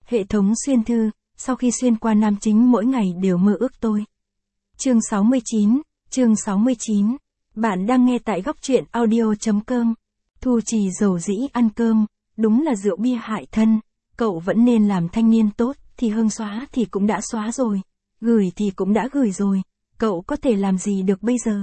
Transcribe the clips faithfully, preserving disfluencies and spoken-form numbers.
Hệ thống xuyên thư, sau khi xuyên qua nam chính mỗi ngày đều mơ ước tôi. Chương sáu mươi chín, chương sáu mươi chín. Bạn đang nghe tại góc truyện audio chấm com. Thu Trì dầu dĩ ăn cơm, đúng là rượu bia hại thân, cậu vẫn nên làm thanh niên tốt, thì hương xóa thì cũng đã xóa rồi, gửi thì cũng đã gửi rồi, cậu có thể làm gì được bây giờ?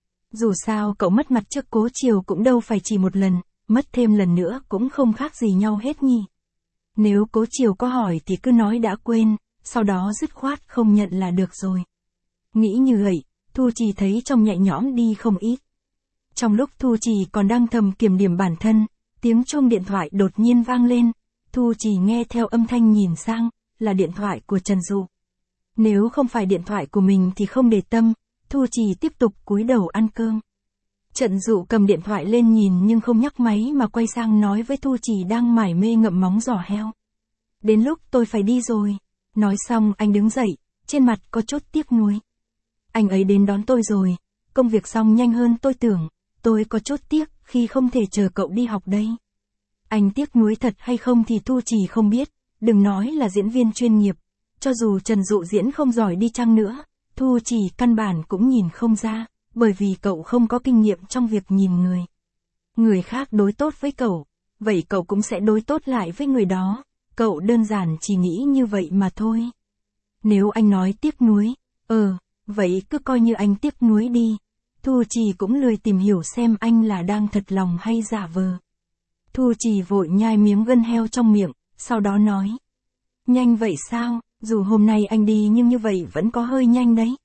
Dù sao cậu mất mặt trước Cố Chiều cũng đâu phải chỉ một lần, mất thêm lần nữa cũng không khác gì nhau hết nhỉ. Nếu Cố Chiều có hỏi thì cứ nói đã quên, sau đó dứt khoát không nhận là được rồi. Nghĩ như vậy, Thu Trì thấy trong nhẹ nhõm đi không ít. Trong lúc Thu Trì còn đang thầm kiểm điểm bản thân, tiếng chuông điện thoại đột nhiên vang lên. Thu Trì nghe theo âm thanh nhìn sang, là điện thoại của Trần Dụ. Nếu không phải điện thoại của mình thì không để tâm, Thu Trì tiếp tục cúi đầu ăn cơm. Trần Dụ cầm điện thoại lên nhìn nhưng không nhấc máy mà quay sang nói với Thu Trì đang mải mê ngậm móng giò heo. Đến lúc tôi phải đi rồi. Nói xong anh đứng dậy, trên mặt có chút tiếc nuối. Anh ấy đến đón tôi rồi, công việc xong nhanh hơn tôi tưởng, tôi có chút tiếc khi không thể chờ cậu đi học đây. Anh tiếc nuối thật hay không thì Thu Trì không biết, đừng nói là diễn viên chuyên nghiệp, cho dù Trần Dụ diễn không giỏi đi chăng nữa, Thu Trì căn bản cũng nhìn không ra, bởi vì cậu không có kinh nghiệm trong việc nhìn người. Người khác đối tốt với cậu, vậy cậu cũng sẽ đối tốt lại với người đó, cậu đơn giản chỉ nghĩ như vậy mà thôi. Nếu anh nói tiếc nuối, ờ, vậy cứ coi như anh tiếc nuối đi. Thu Trì cũng lười tìm hiểu xem anh là đang thật lòng hay giả vờ. Thu Trì vội nhai miếng gân heo trong miệng, sau đó nói. Nhanh vậy sao, dù hôm nay anh đi nhưng như vậy vẫn có hơi nhanh đấy.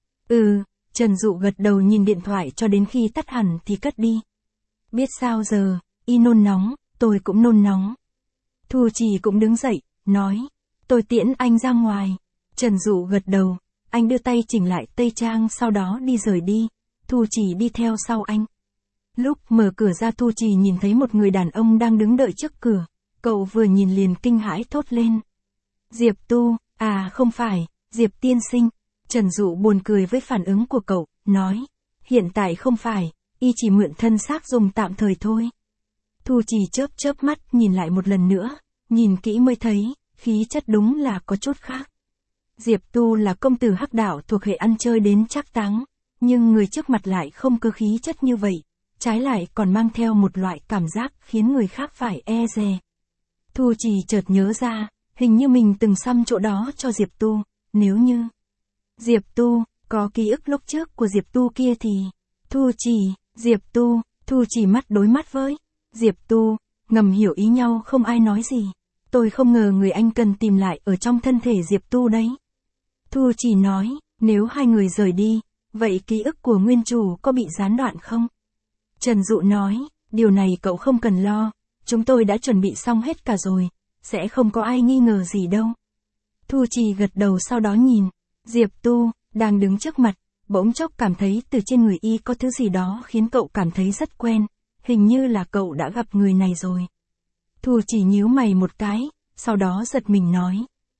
Ừ, Trần Dụ gật đầu nhìn điện thoại cho đến khi tắt hẳn thì cất đi. Biết sao giờ, y nôn nóng, tôi cũng nôn nóng. Thu Trì cũng đứng dậy, nói. Tôi tiễn anh ra ngoài. Trần Dụ gật đầu, anh đưa tay chỉnh lại tây trang sau đó đi rời đi. Thu Trì đi theo sau anh. Lúc mở cửa ra Thu Trì nhìn thấy một người đàn ông đang đứng đợi trước cửa. Cậu vừa nhìn liền kinh hãi thốt lên. Diệp Tu, à không phải, Diệp tiên sinh. Trần Dụ buồn cười với phản ứng của cậu, nói. Hiện tại không phải, y chỉ mượn thân xác dùng tạm thời thôi. Thu Trì chớp chớp mắt nhìn lại một lần nữa, nhìn kỹ mới thấy, khí chất đúng là có chút khác. Diệp Tu là công tử hắc đạo thuộc hệ ăn chơi đến trác táng, nhưng người trước mặt lại không có khí chất như vậy, trái lại còn mang theo một loại cảm giác khiến người khác phải e dè. Thu Trì chợt nhớ ra, hình như mình từng xăm chỗ đó cho Diệp Tu, nếu như Diệp Tu có ký ức lúc trước của Diệp Tu kia thì Thu Trì, Diệp Tu, Thu Trì mắt đối mắt với Diệp Tu, ngầm hiểu ý nhau không ai nói gì. Tôi không ngờ người anh cần tìm lại ở trong thân thể Diệp Tu đấy. Thu Trì nói, nếu hai người rời đi, vậy ký ức của nguyên chủ có bị gián đoạn không? Trần Dụ nói, điều này cậu không cần lo, chúng tôi đã chuẩn bị xong hết cả rồi, sẽ không có ai nghi ngờ gì đâu. Thu Trì gật đầu sau đó nhìn, Diệp Tu, đang đứng trước mặt, bỗng chốc cảm thấy từ trên người y có thứ gì đó khiến cậu cảm thấy rất quen, hình như là cậu đã gặp người này rồi. Thu Trì nhíu mày một cái, sau đó giật mình nói.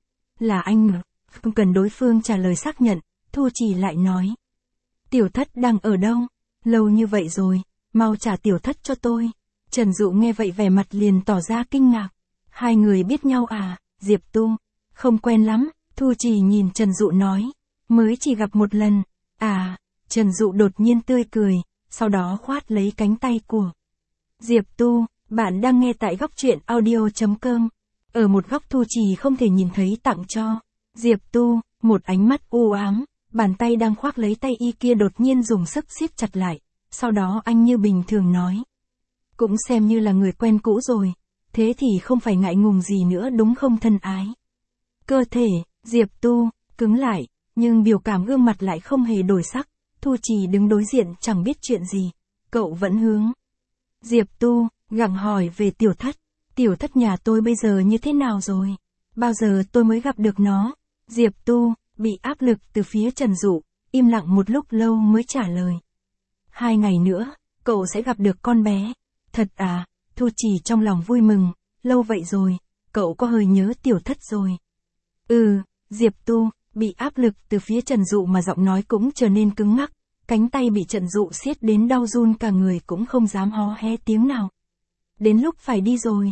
Là anh ngờ, không cần đối phương trả lời xác nhận, Thu Trì lại nói. Tiểu Thất đang ở đâu? Lâu như vậy rồi, mau trả Tiểu Thất cho tôi. Trần Dụ nghe vậy vẻ mặt liền tỏ ra kinh ngạc. Hai người biết nhau à, Diệp Tu? Không quen lắm, Thu Trì nhìn Trần Dụ nói. Mới chỉ gặp một lần, à, Trần Dụ đột nhiên tươi cười, sau đó khoát lấy cánh tay của Diệp Tu. Bạn đang nghe tại góc truyện audio chấm com. Ở một góc Thu Trì không thể nhìn thấy tặng cho Diệp Tu, một ánh mắt u ám, bàn tay đang khoác lấy tay y kia đột nhiên dùng sức siết chặt lại, sau đó anh như bình thường nói. Cũng xem như là người quen cũ rồi, thế thì không phải ngại ngùng gì nữa đúng không thân ái. Cơ thể, Diệp Tu, cứng lại, nhưng biểu cảm gương mặt lại không hề đổi sắc, Thu Trì đứng đối diện chẳng biết chuyện gì, cậu vẫn hướng Diệp Tu, gặng hỏi về Tiểu Thất. Tiểu Thất nhà tôi bây giờ như thế nào rồi? Bao giờ tôi mới gặp được nó? Diệp Tu, bị áp lực từ phía Trần Dụ, im lặng một lúc lâu mới trả lời. Hai ngày nữa, cậu sẽ gặp được con bé. Thật à? Thu Trì trong lòng vui mừng, lâu vậy rồi, cậu có hơi nhớ Tiểu Thất rồi. Ừ, Diệp Tu, bị áp lực từ phía Trần Dụ mà giọng nói cũng trở nên cứng ngắc, cánh tay bị Trần Dụ siết đến đau run cả người cũng không dám hó hé tiếng nào. Đến lúc phải đi rồi.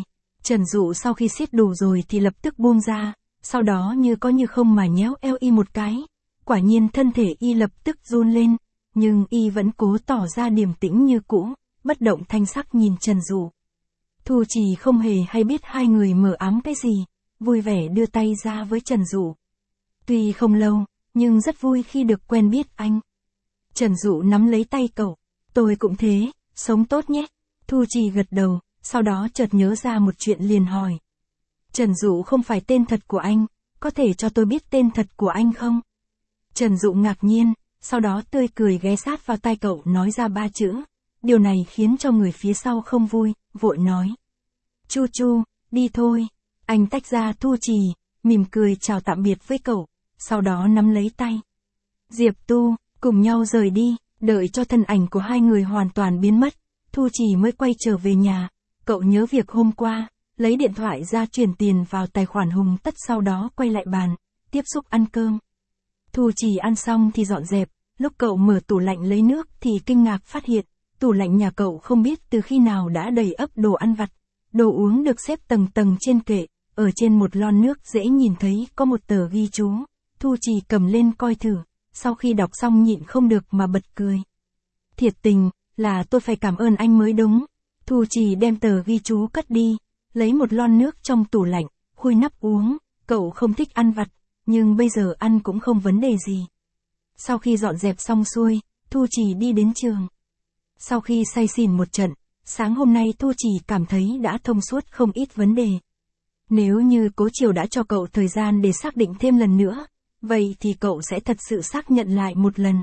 Trần Dụ sau khi siết đủ rồi thì lập tức buông ra, sau đó như có như không mà nhéo eo y một cái. Quả nhiên thân thể y lập tức run lên, nhưng y vẫn cố tỏ ra điềm tĩnh như cũ, bất động thanh sắc nhìn Trần Dụ. Thu Trì không hề hay biết hai người mờ ám cái gì, vui vẻ đưa tay ra với Trần Dụ. Tuy không lâu, nhưng rất vui khi được quen biết anh. Trần Dụ nắm lấy tay cậu, tôi cũng thế, sống tốt nhé. Thu Trì gật đầu, sau đó chợt nhớ ra một chuyện liền hỏi. Trần Dụ không phải tên thật của anh, có thể cho tôi biết tên thật của anh không? Trần Dụ ngạc nhiên, sau đó tươi cười ghé sát vào tai cậu nói ra ba chữ. Điều này khiến cho người phía sau không vui, vội nói. Chu Chu, đi thôi. Anh tách ra Thu Trì, mỉm cười chào tạm biệt với cậu, sau đó nắm lấy tay Diệp Tu, cùng nhau rời đi, đợi cho thân ảnh của hai người hoàn toàn biến mất. Thu Trì mới quay trở về nhà, cậu nhớ việc hôm qua, lấy điện thoại ra chuyển tiền vào tài khoản Hùng Tất, sau đó quay lại bàn, tiếp xúc ăn cơm. Thu Trì ăn xong thì dọn dẹp, lúc cậu mở tủ lạnh lấy nước thì kinh ngạc phát hiện, tủ lạnh nhà cậu không biết từ khi nào đã đầy ắp đồ ăn vặt, đồ uống được xếp tầng tầng trên kệ, ở trên một lon nước dễ nhìn thấy có một tờ ghi chú. Thu Trì cầm lên coi thử, sau khi đọc xong nhịn không được mà bật cười. Thiệt tình, là tôi phải cảm ơn anh mới đúng. Thu Trì đem tờ ghi chú cất đi, lấy một lon nước trong tủ lạnh, khui nắp uống. Cậu không thích ăn vặt, nhưng bây giờ ăn cũng không vấn đề gì. Sau khi dọn dẹp xong xuôi, Thu Trì đi đến trường. Sau khi say xỉn một trận, sáng hôm nay Thu Trì cảm thấy đã thông suốt không ít vấn đề. Nếu như Cố Chiều đã cho cậu thời gian để xác định thêm lần nữa, vậy thì cậu sẽ thật sự xác nhận lại một lần.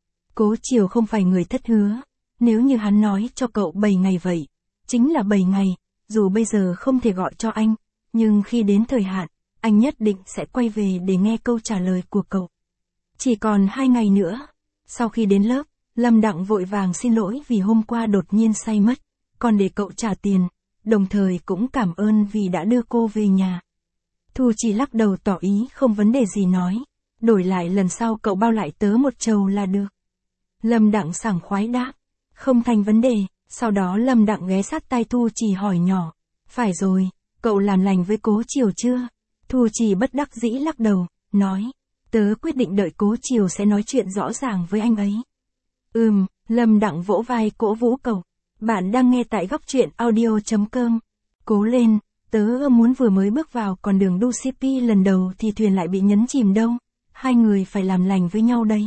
Cố Chiều không phải người thất hứa, nếu như hắn nói cho cậu bảy ngày vậy, chính là bảy ngày, dù bây giờ không thể gọi cho anh, nhưng khi đến thời hạn, anh nhất định sẽ quay về để nghe câu trả lời của cậu. Chỉ còn hai ngày nữa. Sau khi đến lớp, Lâm Đặng vội vàng xin lỗi vì hôm qua đột nhiên say mất, còn để cậu trả tiền, đồng thời cũng cảm ơn vì đã đưa cô về nhà. Thu chỉ lắc đầu tỏ ý không vấn đề gì nói, đổi lại lần sau cậu bao lại tớ một trầu là được. Lâm Đặng sảng khoái đáp, không thành vấn đề. Sau đó Lâm Đặng ghé sát tai Thu Trì hỏi nhỏ, phải rồi, cậu làm lành với Cố Chiều chưa? Thu Trì bất đắc dĩ lắc đầu, nói, tớ quyết định đợi Cố Chiều sẽ nói chuyện rõ ràng với anh ấy. Ừm, Lâm Đặng vỗ vai cổ vũ cậu. Bạn đang nghe tại góc truyện audio chấm com. Cố lên, tớ muốn vừa mới bước vào con đường đu xê pê lần đầu thì thuyền lại bị nhấn chìm đâu. Hai người phải làm lành với nhau đấy.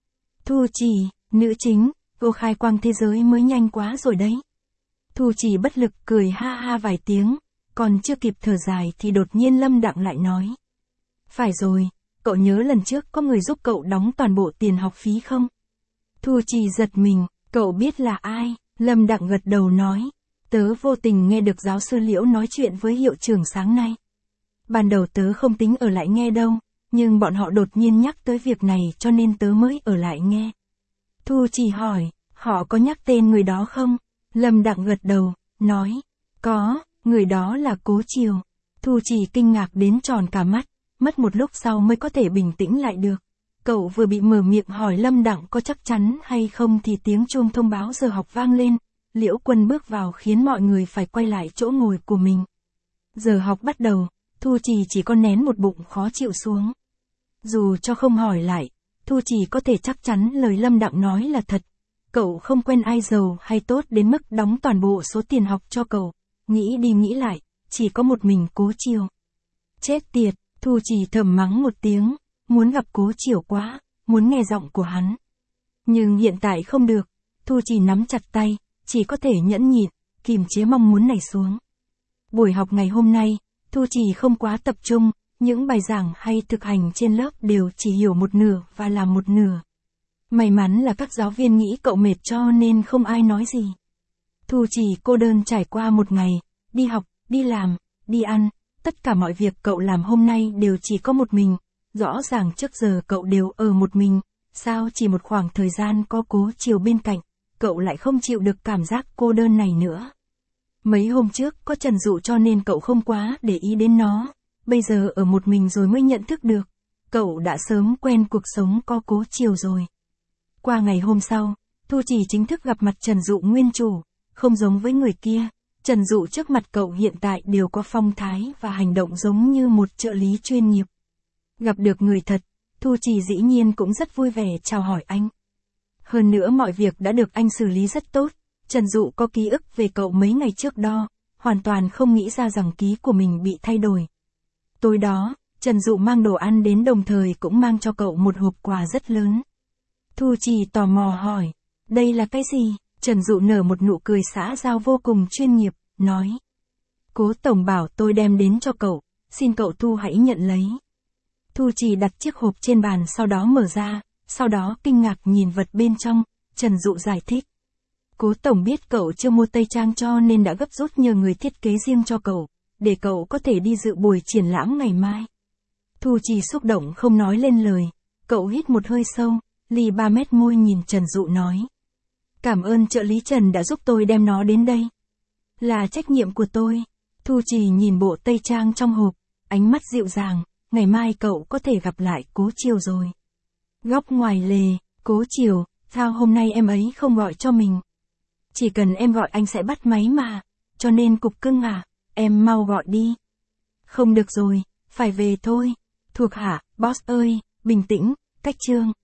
Thu Trì, nữ chính, cô khai quang thế giới mới nhanh quá rồi đấy. Thu Trì bất lực cười ha ha vài tiếng, còn chưa kịp thở dài thì đột nhiên Lâm Đặng lại nói. Phải rồi, cậu nhớ lần trước có người giúp cậu đóng toàn bộ tiền học phí không? Thu Trì giật mình, cậu biết là ai? Lâm Đặng gật đầu nói, tớ vô tình nghe được giáo sư Liễu nói chuyện với hiệu trưởng sáng nay. Ban đầu tớ không tính ở lại nghe đâu, nhưng bọn họ đột nhiên nhắc tới việc này cho nên tớ mới ở lại nghe. Thu Trì hỏi, họ có nhắc tên người đó không? Lâm Đặng gật đầu, nói, có, người đó là Cố Chiều. Thu Trì kinh ngạc đến tròn cả mắt, mất một lúc sau mới có thể bình tĩnh lại được. Cậu vừa bị mở miệng hỏi Lâm Đặng có chắc chắn hay không thì tiếng chuông thông báo giờ học vang lên. Liễu Quân bước vào khiến mọi người phải quay lại chỗ ngồi của mình. Giờ học bắt đầu, Thu Trì chỉ có nén một bụng khó chịu xuống. Dù cho không hỏi lại, Thu Trì có thể chắc chắn lời Lâm Đặng nói là thật. Cậu không quen ai giàu hay tốt đến mức đóng toàn bộ số tiền học cho cậu. Nghĩ đi nghĩ lại, chỉ có một mình Cố Chiều. Chết tiệt, Thu Trì thầm mắng một tiếng, muốn gặp Cố Chiều quá, muốn nghe giọng của hắn. Nhưng hiện tại không được, Thu Trì nắm chặt tay, chỉ có thể nhẫn nhịn, kìm chế mong muốn nảy xuống. Buổi học ngày hôm nay, Thu Trì không quá tập trung, những bài giảng hay thực hành trên lớp đều chỉ hiểu một nửa và làm một nửa. May mắn là các giáo viên nghĩ cậu mệt cho nên không ai nói gì. Thu Trì cô đơn trải qua một ngày, đi học, đi làm, đi ăn, tất cả mọi việc cậu làm hôm nay đều chỉ có một mình. Rõ ràng trước giờ cậu đều ở một mình, sao chỉ một khoảng thời gian có Cố Chiều bên cạnh, cậu lại không chịu được cảm giác cô đơn này nữa. Mấy hôm trước có Trần Dụ cho nên cậu không quá để ý đến nó, bây giờ ở một mình rồi mới nhận thức được, cậu đã sớm quen cuộc sống có Cố Chiều rồi. Qua ngày hôm sau, Thu Trì chính thức gặp mặt Trần Dụ nguyên chủ, không giống với người kia, Trần Dụ trước mặt cậu hiện tại đều có phong thái và hành động giống như một trợ lý chuyên nghiệp. Gặp được người thật, Thu Trì dĩ nhiên cũng rất vui vẻ chào hỏi anh. Hơn nữa mọi việc đã được anh xử lý rất tốt, Trần Dụ có ký ức về cậu mấy ngày trước đó, hoàn toàn không nghĩ ra rằng ký của mình bị thay đổi. Tối đó, Trần Dụ mang đồ ăn đến đồng thời cũng mang cho cậu một hộp quà rất lớn. Thu Trì tò mò hỏi, đây là cái gì? Trần Dụ nở một nụ cười xã giao vô cùng chuyên nghiệp, nói. Cố tổng bảo tôi đem đến cho cậu, xin cậu Thu hãy nhận lấy. Thu Trì đặt chiếc hộp trên bàn sau đó mở ra, sau đó kinh ngạc nhìn vật bên trong, Trần Dụ giải thích. Cố tổng biết cậu chưa mua tây trang cho nên đã gấp rút nhờ người thiết kế riêng cho cậu, để cậu có thể đi dự buổi triển lãm ngày mai. Thu Trì xúc động không nói lên lời, cậu hít một hơi sâu, lì ba mét môi nhìn Trần Dụ nói. Cảm ơn trợ lý Trần đã giúp tôi đem nó đến đây. Là trách nhiệm của tôi. Thu Trì nhìn bộ tây trang trong hộp, ánh mắt dịu dàng, ngày mai cậu có thể gặp lại Cố Chiều rồi. Góc ngoài lề, Cố Chiều, sao hôm nay em ấy không gọi cho mình? Chỉ cần em gọi anh sẽ bắt máy mà, cho nên cục cưng à, em mau gọi đi. Không được rồi, phải về thôi. Thuộc hạ, boss ơi, bình tĩnh, cách chương.